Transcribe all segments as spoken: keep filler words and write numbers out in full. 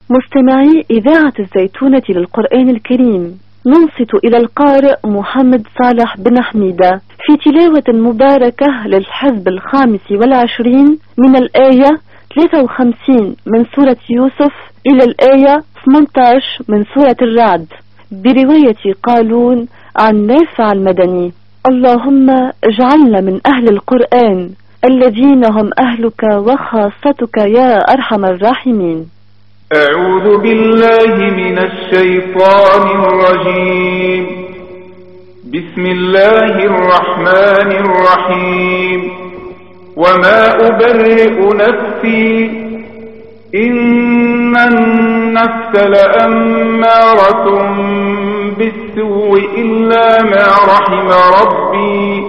مستمعي إذاعة الزيتونة للقرآن الكريم، ننصت إلى القارئ محمد صالح بن حميدة في تلاوة مباركة للحزب الخامس والعشرين من الآية ثلاثة وخمسين من سورة يوسف إلى الآية ثمانية عشر من سورة الرعد، برواية قالون عن نافع المدني. اللهم اجعلنا من أهل القرآن الذين هم أهلك وخاصتك يا أرحم الراحمين. أعوذ بالله من الشيطان الرجيم. بسم الله الرحمن الرحيم. وما أبرئ نفسي إن النفس لأمارة بالسوء إلا ما رحم ربي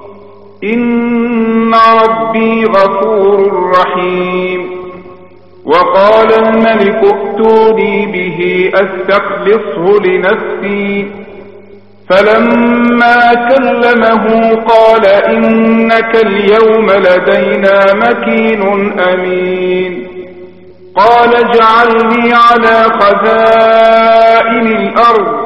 إن ربي غفور رحيم. وقال الملك ائتوني به أستخلصه لنفسي فلما كلمه قال إنك اليوم لدينا مكين أمين. قال اجعلني على خزائن الأرض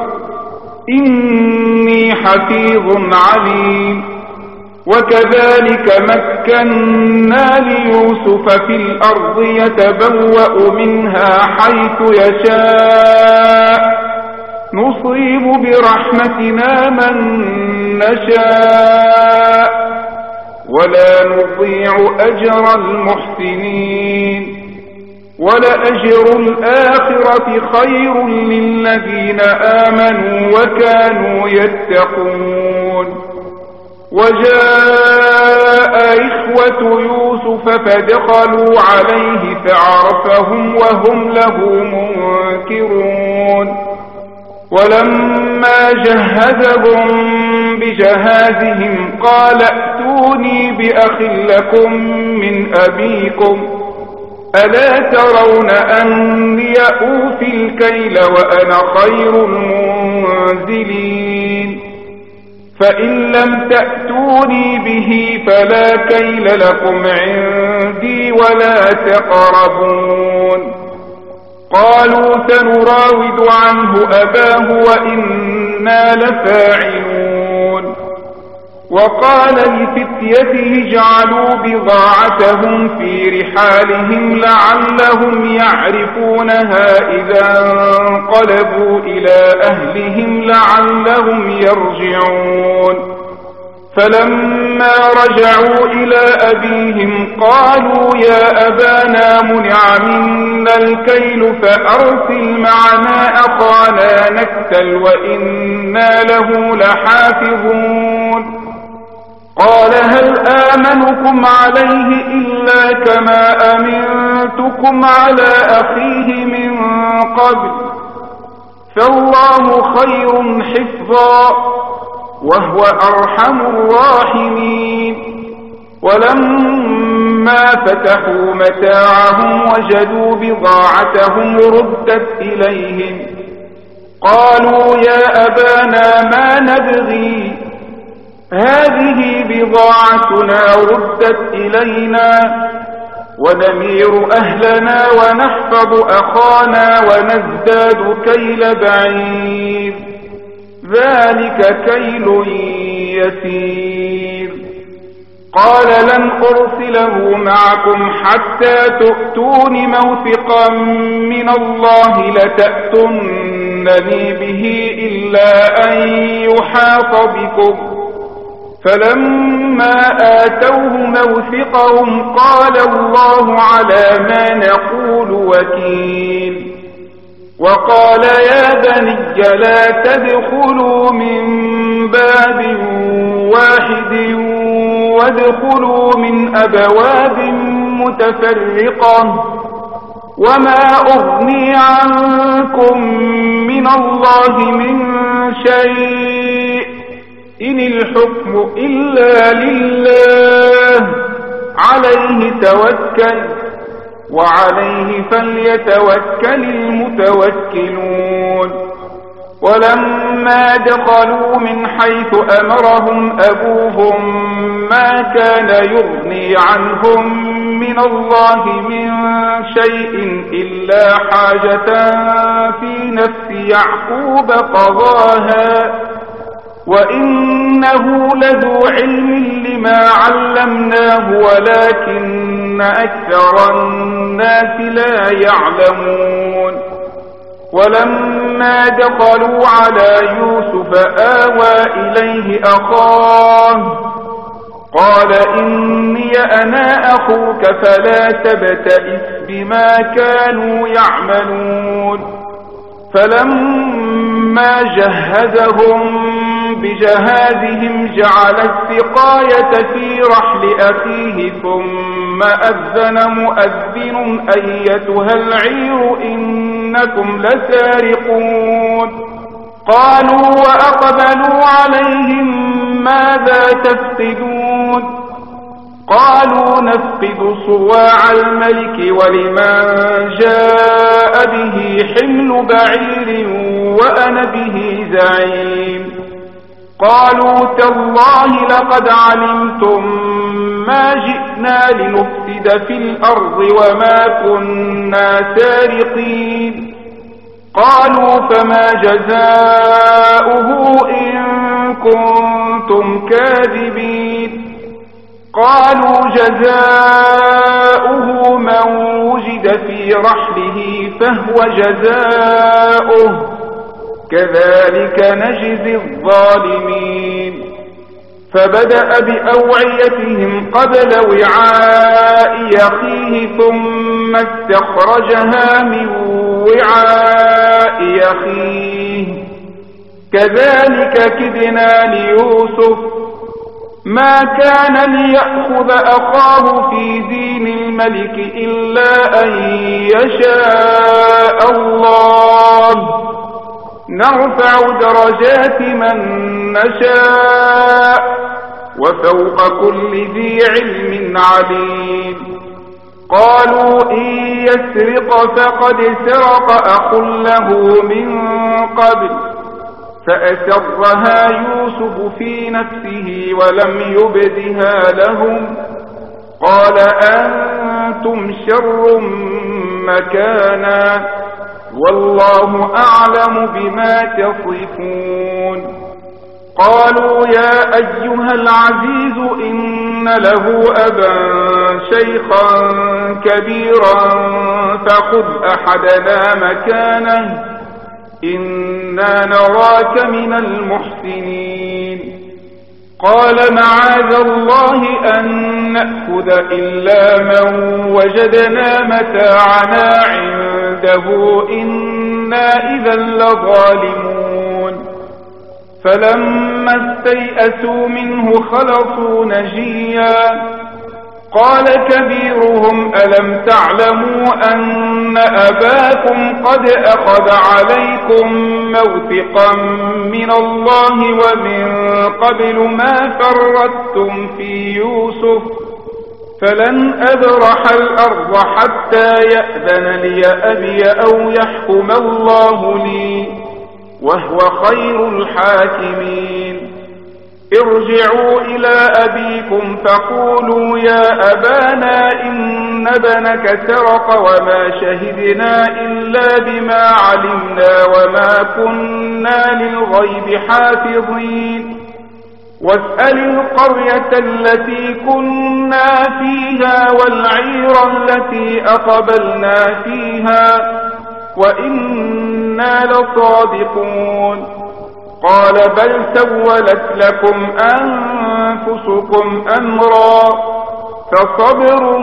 إني حفيظ عليم. وكذلك مكنا ليوسف في الأرض يتبوأ منها حيث يشاء نصيب برحمتنا من نشاء ولا نضيع أجر المحسنين. ولأجر الآخرة خير للذين آمنوا وكانوا يتقون. وجاء إخوة يوسف فدخلوا عليه فعرفهم وهم له منكرون. ولما جهزهم بجهازهم قال ائتوني بأخ لكم من أبيكم ألا ترون أني أوفي الكيل وأنا خير المنزلين. فإن لم تأتوني به فلا كيل لكم عندي ولا تقربون. قالوا سنراود عنه أباه وإنا لفاعلون. وقال لفتيته اجعلوا بضاعتهم في رحالهم لعلهم يعرفونها إذا انقلبوا إلى أهلهم لعلهم يرجعون. فلما رجعوا إلى أبيهم قالوا يا أبانا منع منا الكيل فأرسل معنا أخانا نكتل وإنا له لحافظون. قال هل آمنكم عليه إلا كما أمنتكم على أخيه من قبل فالله خير حفظا وهو أرحم الراحمين. ولما فتحوا متاعهم وجدوا بضاعتهم ردت إليهم قالوا يا أبانا ما نبغي هذه بضاعتنا ردت إلينا ونمير أهلنا ونحفظ أخانا ونزداد كيل بعير ذلك كيل يسير. قال لن أرسله معكم حتى تؤتون موثقا من الله لتأتونني به إلا أن يحاط بكم. فلما آتوه موثقهم قال الله على ما نقول وكيل. وقال يا بني لا تدخلوا من باب واحد وادخلوا من أبواب متفرقة وما أغني عنكم من الله من شيء إن الحكم إلا لله عليه توكل وعليه فليتوكل المتوكلون. ولما دخلوا من حيث أمرهم أبوهم ما كان يغني عنهم من الله من شيء إلا حاجة في نفس يعقوب قضاها وإنه لذو علم لما علمناه ولكن أكثر الناس لا يعلمون. ولما دخلوا على يوسف آوى إليه أخاه قال إني أنا أخوك فلا تبتئس بما كانوا يعملون. فلما جهزهم بجهازهم جعل السقاية في رحل أخيه ثم أذن مؤذن أيتها العير إنكم لسارقون. قالوا وأقبلوا عليهم ماذا تفقدون؟ قالوا نفقد صواع الملك ولمن جاء به حمل بعير وأنا به زعيم. قالوا تالله لقد علمتم ما جئنا لنفسد في الأرض وما كنا سارقين. قالوا فما جزاؤه إن كنتم كاذبين؟ قالوا جزاؤه من وجد في رحله فهو جزاؤه كذلك نجزي الظالمين. فبدأ بأوعيتهم قبل وعاء أخيه ثم استخرجها من وعاء أخيه كذلك كدنا ليوسف ما كان ليأخذ أخاه في دين الملك إلا أن يشاء الله نرفع درجات من نشاء وفوق كل ذي علم عليم. قالوا إن يسرق فقد سرق أخ له من قبل فأسرها يوسف في نفسه ولم يبدها لهم قال أنتم شر مكانا والله أعلم بما تصفون. قالوا يا أيها العزيز إن له أبا شيخا كبيرا فخذ أحدنا مكانه إنا نراك من المحسنين. قال معاذ الله أن نأخذ إلا من وجدنا متاعنا عنده إنا إذا لظالمون. فلما استيئسوا منه خلصوا نجيا قال كبيرهم ألم تعلموا أن أباكم قد أخذ عليكم موثقا من الله ومن قبل ما فرطتم في يوسف فلن أبرح الأرض حتى يأذن لي أبي أو يحكم الله لي وهو خير الحاكمين. ارجعوا إلى أبيكم فقولوا يا أبانا إن ابنك سرق وما شهدنا إلا بما علمنا وما كنا للغيب حافظين. واسأل القرية التي كنا فيها والعير التي أقبلنا فيها وإنا لصادقون. قال بل سولت لكم أنفسكم أمرا فصبر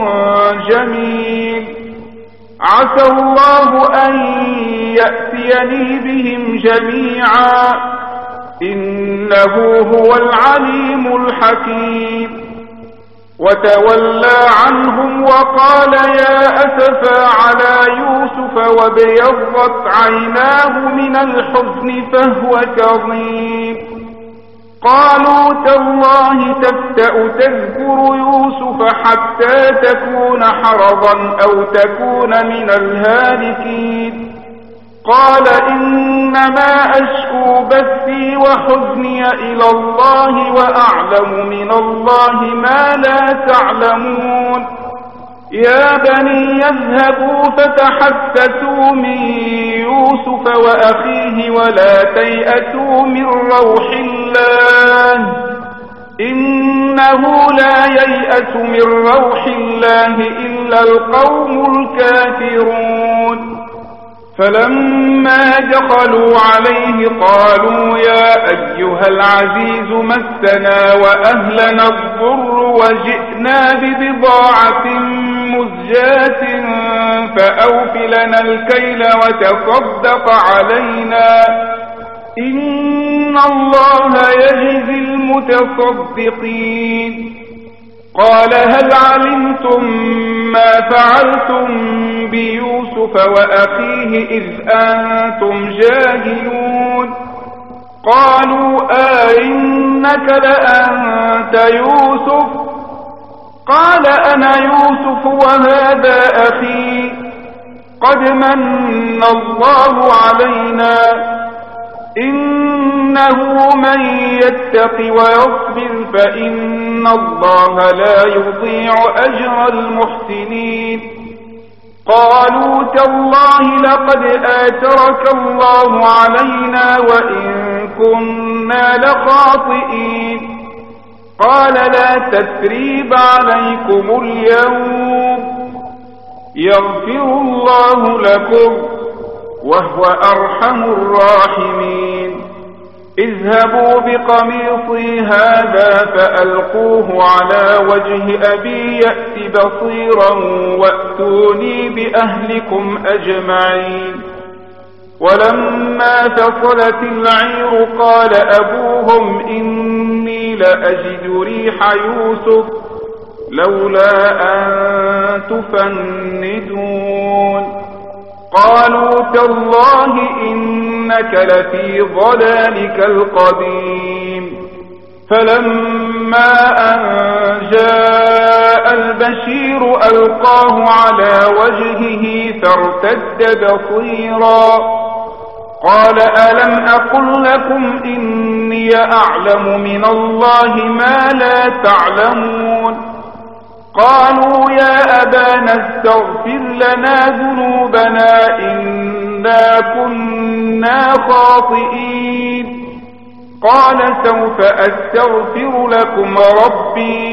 جميل عسى الله أن يأتيني بهم جميعا إنه هو العليم الحكيم. وتولى عنهم وقال يا أسفا على يوسف وابيضت عيناه من الحزن فهو كظيم. قالوا تالله تفتأ تذكر يوسف حتى تكون حرضا أو تكون من الهالكين. قال إن إنما أشكو بثي وحزني إلى الله وأعلم من الله ما لا تعلمون يا بني يذهبوا فتحسسوا من يوسف وأخيه ولا تيأسوا من روح الله إنه لا ييأس من روح الله إلا القوم الكافرون فلما دخلوا عليه قالوا يا أيها العزيز مسنا وأهلنا الضر وجئنا ببضاعة مزجاة فأوف لنا الكيل وتصدق علينا إن الله يجزي المتصدقين قال هل علمتم ما فعلتم بيوسف وأخيه إذ أنتم جاهلون قالوا آئنك لأنت يوسف قال أنا يوسف وهذا أخي قد من الله علينا إنه من يتق ويصبر فإن الله لا يضيع أجر المحسنين قالوا تالله لقد آثرك الله علينا وإن كنا لخاطئين قال لا تثريب عليكم اليوم يغفر الله لكم وهو أرحم الراحمين اذهبوا بقميصي هذا فألقوه على وجه أبي يأت بصيرا وأتوني بأهلكم أجمعين ولما فصلت العير قال أبوهم إني لأجد ريح يوسف لولا أن تفندون قالوا تالله إنك لفي ضلالك القديم فلما أن جاء البشير ألقاه على وجهه فارتد بصيرا قال ألم أقل لكم إني أعلم من الله ما لا تعلمون قالوا يا أبانا استغفر لنا ذنوبنا إنا كنا خاطئين قال سوف أستغفر لكم ربي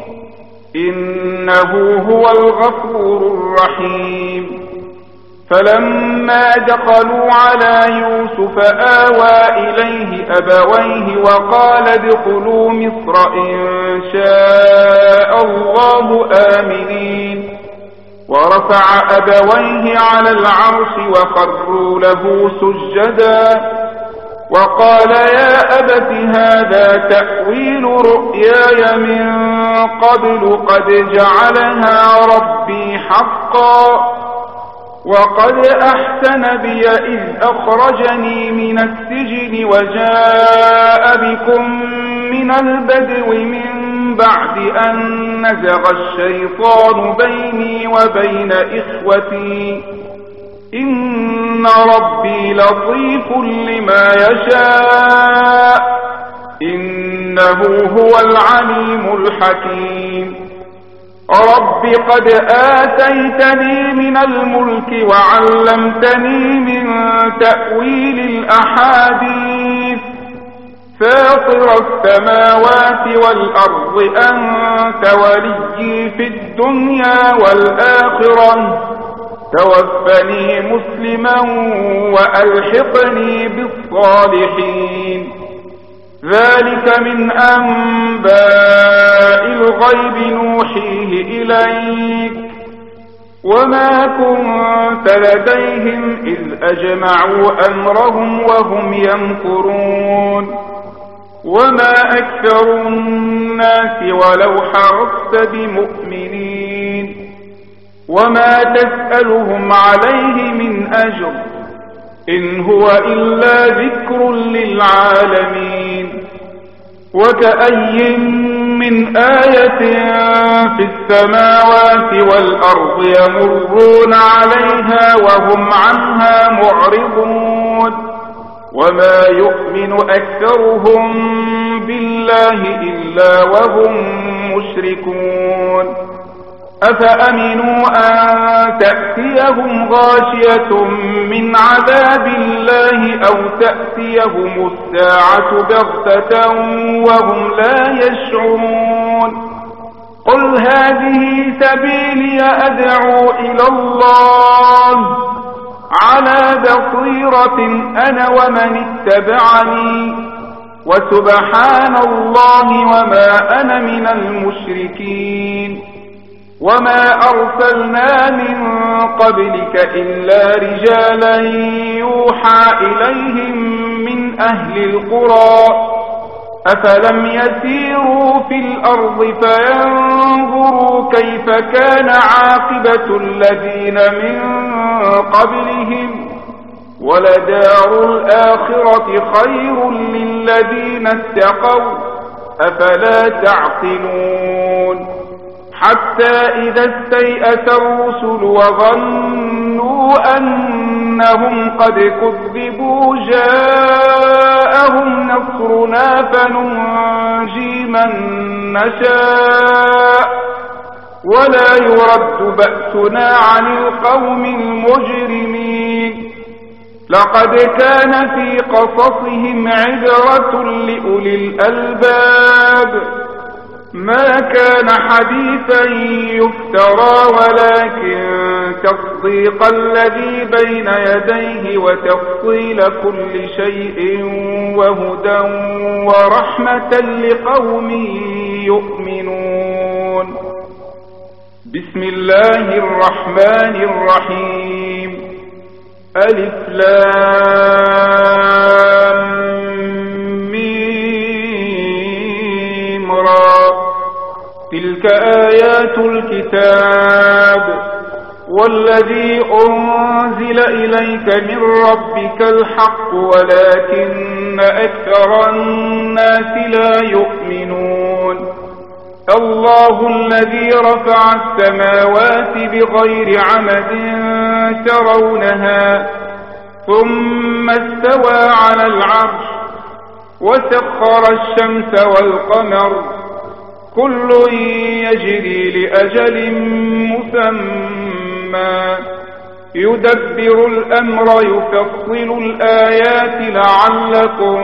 إنه هو الغفور الرحيم فلما دخلوا على يوسف آوى إليه أبويه وقال ادخلوا مصر إن شاء الله آمنين ورفع أبويه على العرش وخروا له سجدا وقال يا أبت هذا تأويل رؤياي من قبل قد جعلها ربي حقا وقد أحسن بي إذ أخرجني من السجن وجاء بكم من البدو من بعد أن نزغ الشيطان بيني وبين إخوتي إن ربي لطيف لما يشاء إنه هو العليم الحكيم رب قد آتيتني من الملك وعلمتني من تأويل الأحاديث فاطر السماوات والأرض أنت ولي في الدنيا والآخرة توفني مسلما وألحقني بالصالحين ذلك من أنباء الغيب نوحيه إليك وما كنت لديهم إذ أجمعوا أمرهم وهم يمكرون وما أكثر الناس ولو حرصت بمؤمنين وما تسألهم عليه من أجر إن هو إلا ذكر للعالمين وكأي من آية في السماوات والأرض يمرون عليها وهم عنها معرضون وما يؤمن أكثرهم بالله إلا وهم مشركون أفأمنوا أن تأتيهم غاشية من عذاب الله أو تأتيهم الساعة بغتة وهم لا يشعرون قل هذه سبيلي أدعو إلى الله على بصيرة أنا ومن اتبعني وسبحان الله وما أنا من المشركين وما أرسلنا من قبلك إلا رجالا يوحى إليهم من أهل القرى أفلم يسيروا في الأرض فينظروا كيف كان عاقبة الذين من قبلهم ولدار الآخرة خير للذين اتقوا أفلا تعقلون حتى إذا استيأس الرسل وظنوا أنهم قد كذبوا جاءهم نصرنا فننجي من نشاء ولا يرد بأسنا عن القوم المجرمين لقد كان في قصصهم عبرة لأولي الألباب ما كان حديثا يفترى ولكن تصديق الذي بين يديه وتفصيل كل شيء وهدى ورحمة لقوم يؤمنون بسم الله الرحمن الرحيم ألف لام ميم را تلك آيات الكتاب والذي أنزل إليك من ربك الحق ولكن أكثر الناس لا يؤمنون الله الذي رفع السماوات بغير عمد ترونها ثم استوى على العرش وسخر الشمس والقمر كل يجري لأجل مسمى يدبر الأمر يفصل الآيات لعلكم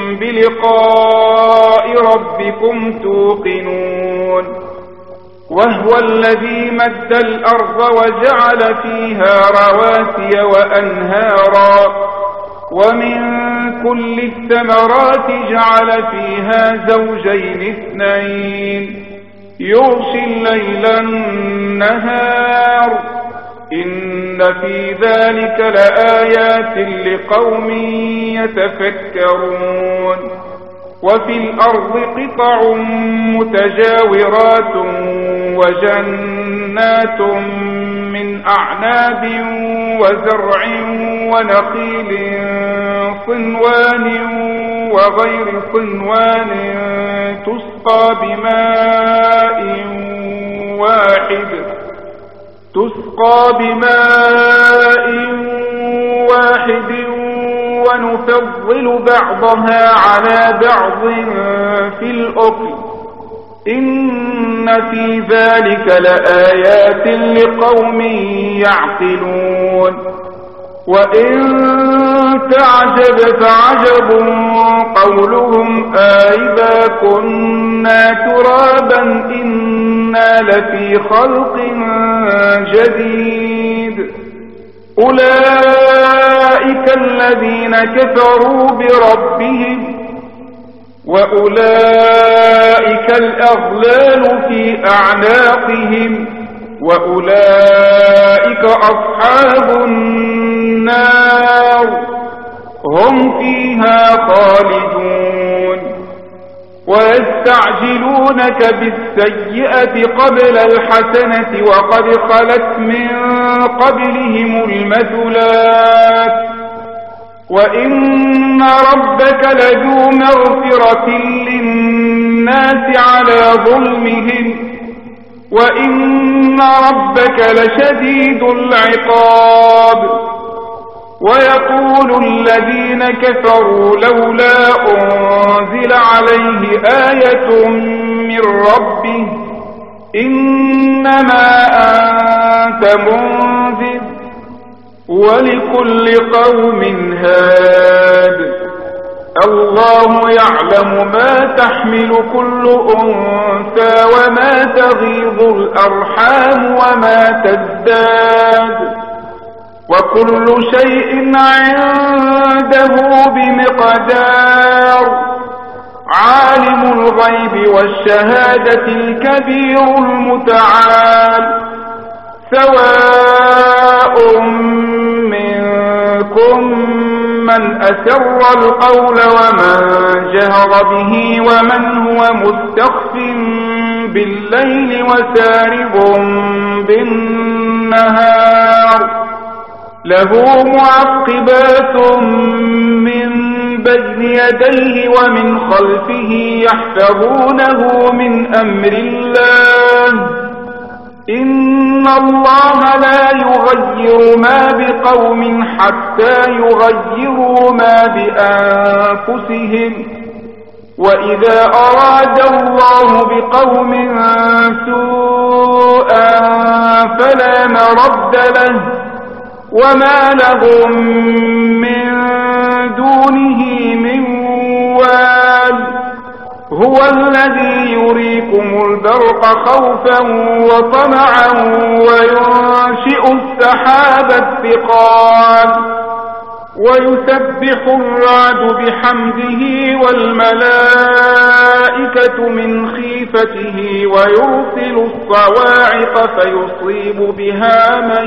بلقاء ربكم توقنون وهو الذي مد الأرض وجعل فيها رواسي وأنهارا ومن كل الثمرات جعل فيها زوجين اثنين يغشي الليل النهار إن في ذلك لآيات لقوم يتفكرون وفي الأرض قطع متجاورات وجنات من أعناب وزرع ونخيل صنوان وغير صنوان تسقى بماء واحد تسقى بماء واحد ونفضل بعضها على بعض في الأكل إن في ذلك لآيات لقوم يعقلون وإن تعجب فعجب قولهم آئذا كنا ترابا إنا لفي خلق جديد أولئك الذين كفروا بربهم وأولئك الأغلال في أعناقهم وأولئك أصحاب النار هم فيها خالدون ويستعجلونك بالسيئة قبل الحسنة وقد خلت من قبلهم المثلات وإن ربك لذو مغفرة للناس على ظلمهم وإن ربك لشديد العقاب ويقول الذين كفروا لولا أنزل عليه آية من ربه إنما أنت منذر ولكل قوم هاد الله يعلم ما تحمل كل أنثى وما تغيض الأرحام وما تزداد وكل شيء عنده بمقدار عالم الغيب والشهادة الكبير المتعال سواء منكم من أسر القول ومن جهر به ومن هو مستخف بالليل وسارب بالنهار له معقبات من بين يديه ومن خلفه يحفظونه من أمر الله إن الله لا يغير ما بقوم حتى يغيروا ما بأنفسهم وإذا أراد الله بقوم سوءا فلا مرد له وما لهم من دونه من وال هو الذي يريكم البرق خوفا وطمعا وينشئ السحاب الثقال ويسبح الرعد بحمده والملائكة من خيفته ويرسل الصواعق فيصيب بها من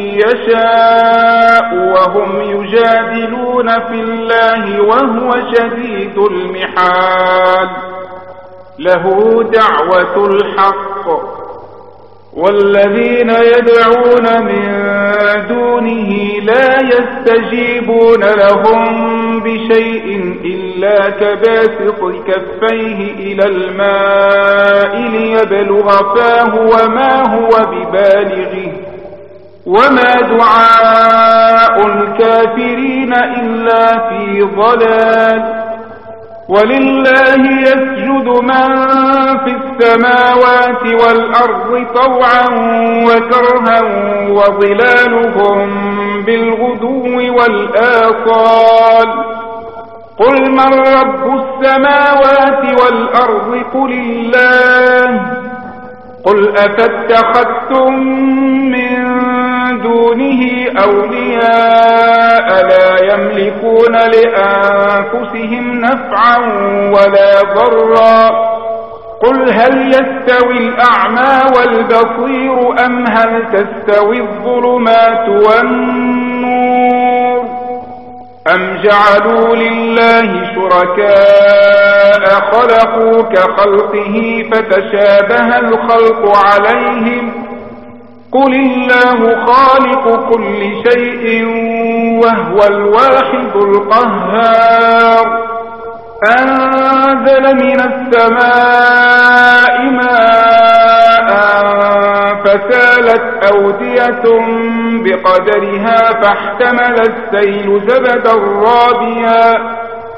يشاء وهم يجادلون في الله وهو شديد المحال له دعوة الحق والذين يدعون من دونه لا يستجيبون لهم بشيء إلا كباسط كفيه إلى الماء ليبلغ فاه وما هو ببالغه وما دعاء الكافرين إلا في ضلال ولله يسجد من في السماوات والأرض طوعا وكرها وظلالهم بالغدو والآصال قل من رب السماوات والأرض قل الله قل أفاتخذتم من دونه أولياء لا يملكون لأنفسهم نفعا ولا ضرا قل هل يستوي الأعمى والبصير أم هل تستوي الظلمات والنور أم جعلوا لله شركاء خلقوا كخلقه فتشابه الخلق عليهم قل الله خالق كل شيء وهو الواحد القهار أنزل من السماء ماء فسالت أودية بقدرها فاحتمل السيل زبدا رابيا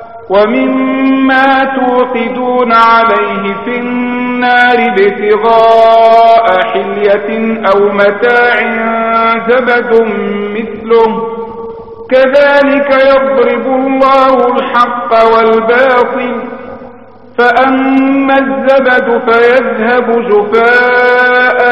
ومما توقدون عليه في النار ابتغاء حلية أو متاع زبد مثله كذلك يضرب الله الحق والباطل فأما الزبد فيذهب جفاء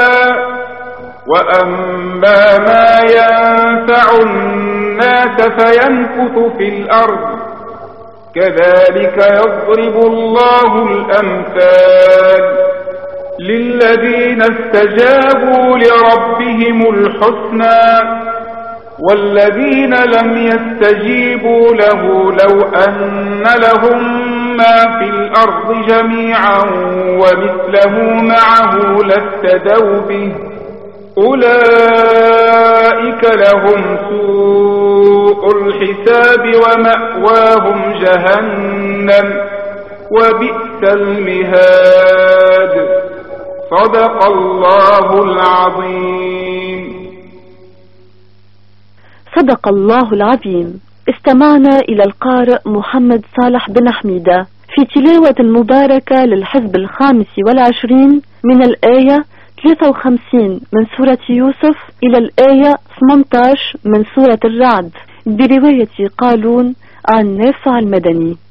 وأما ما ينفع الناس فيمكث في الأرض كذلك يضرب الله الأمثال للذين استجابوا لربهم الحسنى والذين لم يستجيبوا له لو أن لهم ما في الأرض جميعا ومثله معه لافتدوا به أولئك لهم سوء الحساب ومأواهم جهنم وبئس المهاد صدق الله العظيم. صدق الله العظيم. استمعنا إلى القارئ محمد صالح بن حميدة في تلاوة مباركة للحزب الخامس والعشرين من الآية ثلاثة وخمسين من سورة يوسف إلى الآية ثمانية عشر من سورة الرعد برواية قالون عن نافع المدني.